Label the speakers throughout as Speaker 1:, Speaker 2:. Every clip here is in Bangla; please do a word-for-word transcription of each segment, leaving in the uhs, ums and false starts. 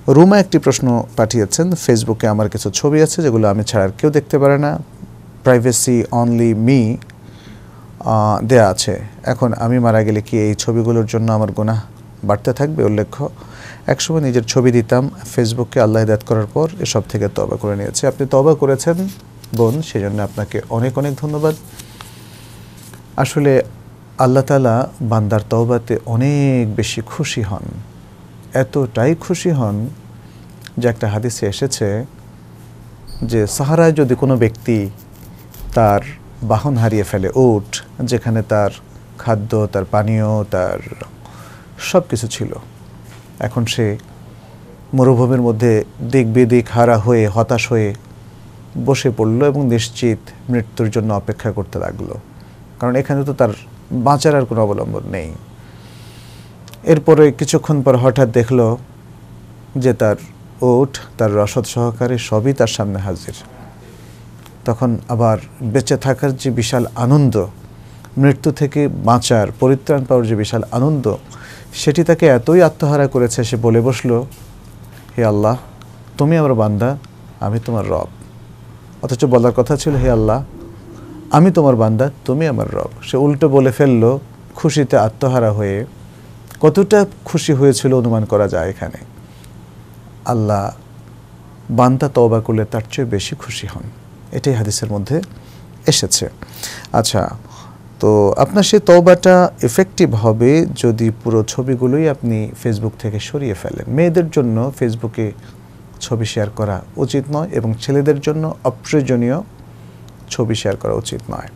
Speaker 1: রুমা একটি প্রশ্ন পাঠিয়েছেন, ফেসবুকে আমার কিছু ছবি আছে যেগুলো আমি ছাড়া আর কেউ দেখতে পারে না, প্রাইভেসি অনলি মি দেয়া আছে। এখন আমি মারা গেলে কি এই ছবিগুলোর জন্য আমার গুনাহ বাড়তে থাকবে? উল্লেখ্য একসময় নিজের ছবি দিতাম ফেসবুককে, আল্লাহ হিদায়াত করার পর এসব থেকে তওবা করে নিয়েছে। আপনি তওবা করেছেন বোন, সেজন্য আপনাকে অনেক অনেক ধন্যবাদ। আসলে আল্লাহ তাআলা বান্দার তওবাতে অনেক বেশি খুশি হন, এতটাই খুশি হন যে একটা হাদিসে এসেছে যে সাহারায় যদি কোনো ব্যক্তি তার বাহন হারিয়ে ফেলে, উট, যেখানে তার খাদ্য, তার পানীয়, তার সব কিছু ছিল, এখন সে মরুভূমির মধ্যে দিক বিদিক হারা হয়ে হতাশ হয়ে বসে পড়ল এবং নিশ্চিত মৃত্যুর জন্য অপেক্ষা করতে লাগলো, কারণ এখানে তো তার বাঁচার আর কোনো অবলম্বন নেই। এরপরে কিছুক্ষণ পর হঠাৎ দেখলো যে তার উট তার রসদ সহকারে সবই তার সামনে হাজির। তখন আবার বেঁচে থাকার যে বিশাল আনন্দ, মৃত্যু থেকে বাঁচার, পরিত্রাণ পাওয়ার যে বিশাল আনন্দ, সেটি তাকে এতই আত্মহারা করেছে, সে বলে বসলো, হে আল্লাহ, তুমি আমার বান্দা, আমি তোমার রব। অথচ বলার কথা ছিল, হে আল্লাহ, আমি তোমার বান্দা, তুমি আমার রব। সে উল্টো বলে ফেললো খুশিতে আত্মহারা হয়ে। কতটা খুশি হয়েছিল অনুমান করা যায় এখানে। আল্লাহ বান্দা তওবা করলে তার চেয়ে বেশি খুশি হন, এটাই হাদিসের মধ্যে এসেছে। আচ্ছা, তো আপনার সেই তওবাটা এফেক্টিভ হবে যদি পুরো ছবিগুলোই আপনি ফেসবুক থেকে সরিয়ে ফেলেন। মেয়েদের জন্য ফেসবুকে ছবি শেয়ার করা উচিত নয় এবং ছেলেদের জন্য অপ্রয়োজনীয় ছবি শেয়ার করা উচিত নয়।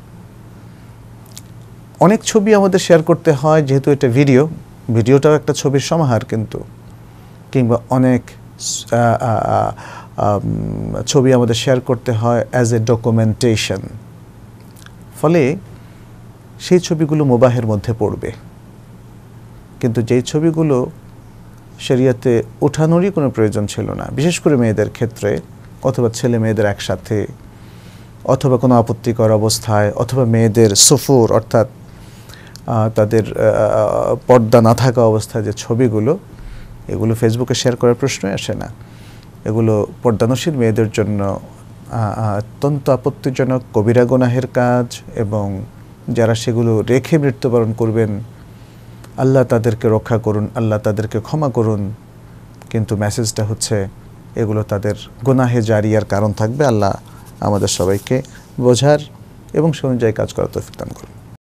Speaker 1: অনেক ছবি আমাদের শেয়ার করতে হয় যেহেতু এটা ভিডিও, ভিডিওটাও একটা ছবির সমাহার, কিন্তু কিংবা অনেক ছবি আমাদের শেয়ার করতে হয় অ্যাজ এ ডকুমেন্টেশন, ফলে সেই ছবিগুলো মুবাহের মধ্যে পড়বে। কিন্তু যেই ছবিগুলো শরিয়াতে ওঠানোরই কোনো প্রয়োজন ছিল না, বিশেষ করে মেয়েদের ক্ষেত্রে, অথবা ছেলে মেয়েদের একসাথে, অথবা কোনো আপত্তিকর অবস্থায়, অথবা মেয়েদের সফর অর্থাৎ তাদের পর্দা না থাকা অবস্থায় যে ছবিগুলো, এগুলো ফেসবুকে শেয়ার করার প্রশ্নই আসে না। এগুলো পর্দানশীল মেয়েদের জন্য অত্যন্ত আপত্তিজনক, কবিরা গুনাহের কাজ, এবং যারা সেগুলো রেখে মৃত্যুবরণ করবেন, আল্লাহ তাদেরকে রক্ষা করুন, আল্লাহ তাদেরকে ক্ষমা করুন। কিন্তু মেসেজটা হচ্ছে এগুলো তাদের গুনাহে জারিয়ার কারণ থাকবে। আল্লাহ আমাদের সবাইকে বোঝার এবং সে অনুযায়ী কাজ করার তৌফিক দান করুন।